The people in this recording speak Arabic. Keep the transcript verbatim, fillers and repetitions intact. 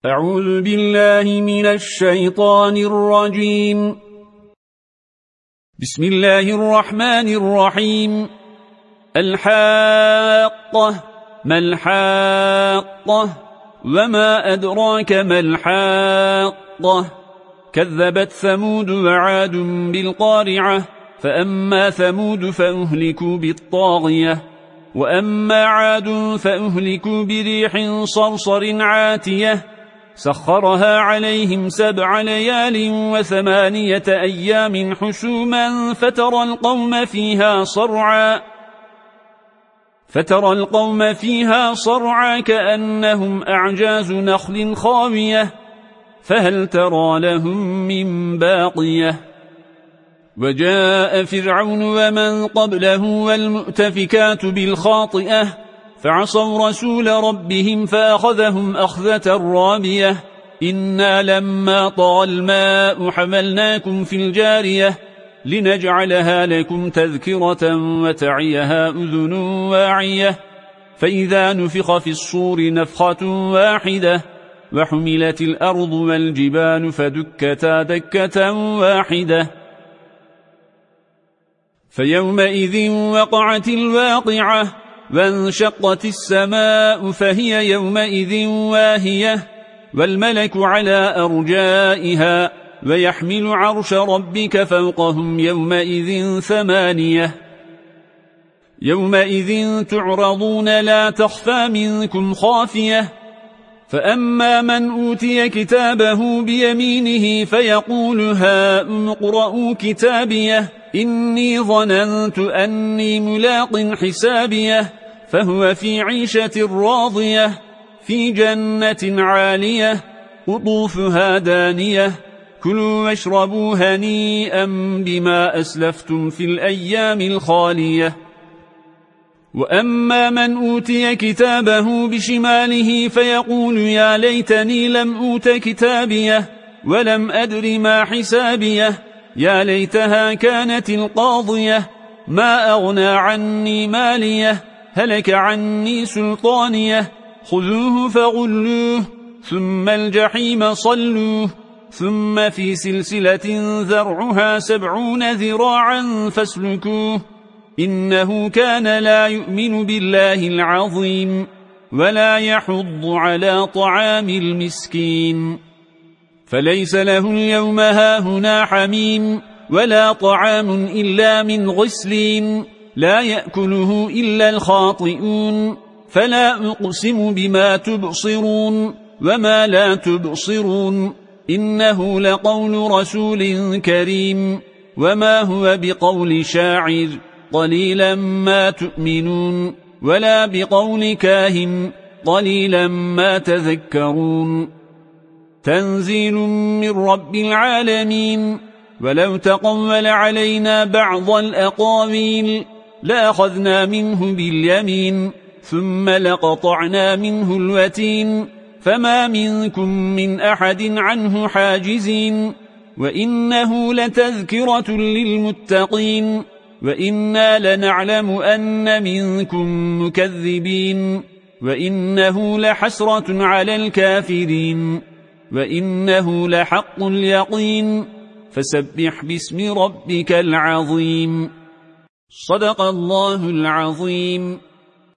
أعوذ بالله من الشيطان الرجيم. بسم الله الرحمن الرحيم. الحاقة ما الحاقة وما أدراك ما الحاقة كذبت ثمود وعاد بالقارعة فأما ثمود فأهلكوا بالطاغية وأما عاد فأهلكوا بريح صرصر عاتية سخرها عليهم سبع ليال وثمانية أيام حسوما فترى القوم فيها صرعا فترى القوم فيها صرعا كأنهم أعجاز نخل خاوية فهل ترى لهم من باقية وجاء فرعون ومن قبله والمؤتفكات بالخاطئة فعصوا رسول ربهم فأخذهم أخذة رابية إنا لما طغى الماء حملناكم في الجارية لنجعلها لكم تذكرة وتعيها أذن واعية فإذا نفخ في الصور نفخة واحدة وحملت الأرض والجبال فدكتا دكة واحدة فيومئذ وقعت الواقعة وانشقت السماء فهي يومئذ واهية والملك على أرجائها ويحمل عرش ربك فوقهم يومئذ ثمانية يومئذ تعرضون لا تخفى منكم خافية فأما من أوتي كتابه بيمينه فيقول هاؤم اقرءوا كتابيه إني ظننت أني ملاق حسابيه فهو في عيشة راضية في جنة عالية قطوفها دانية كلوا واشربوا هنيئا بما أسلفتم في الأيام الخالية وأما من أوتي كتابه بشماله فيقول يا ليتني لم أوت كتابيه ولم أدر ما حسابيه يا ليتها كانت القاضية ما أغنى عني ماليه هلك عني سلطانيه خذوه فغلوه ثم الجحيم صلوه ثم في سلسلة ذرعها سبعون ذراعا فاسلكوه إنه كان لا يؤمن بالله العظيم ولا يحض على طعام المسكين فليس له اليوم هاهنا حميم ولا طعام إلا من غسلين لا يأكله إلا الخاطئون فلا أقسم بما تبصرون وما لا تبصرون إنه لقول رسول كريم وما هو بقول شاعر قليلا ما تؤمنون ولا بقول كاهن قليلا ما تذكرون تنزيل من رب العالمين ولو تقول علينا بعض الأقاويل لأخذنا منه باليمين ثم لقطعنا منه الوتين فما منكم من أحد عنه حاجزين وإنه لتذكرة للمتقين وإنا لنعلم أن منكم مكذبين وإنه لحسرة على الكافرين وإنه لحق اليقين فسبح باسم ربك العظيم صدق الله العظيم.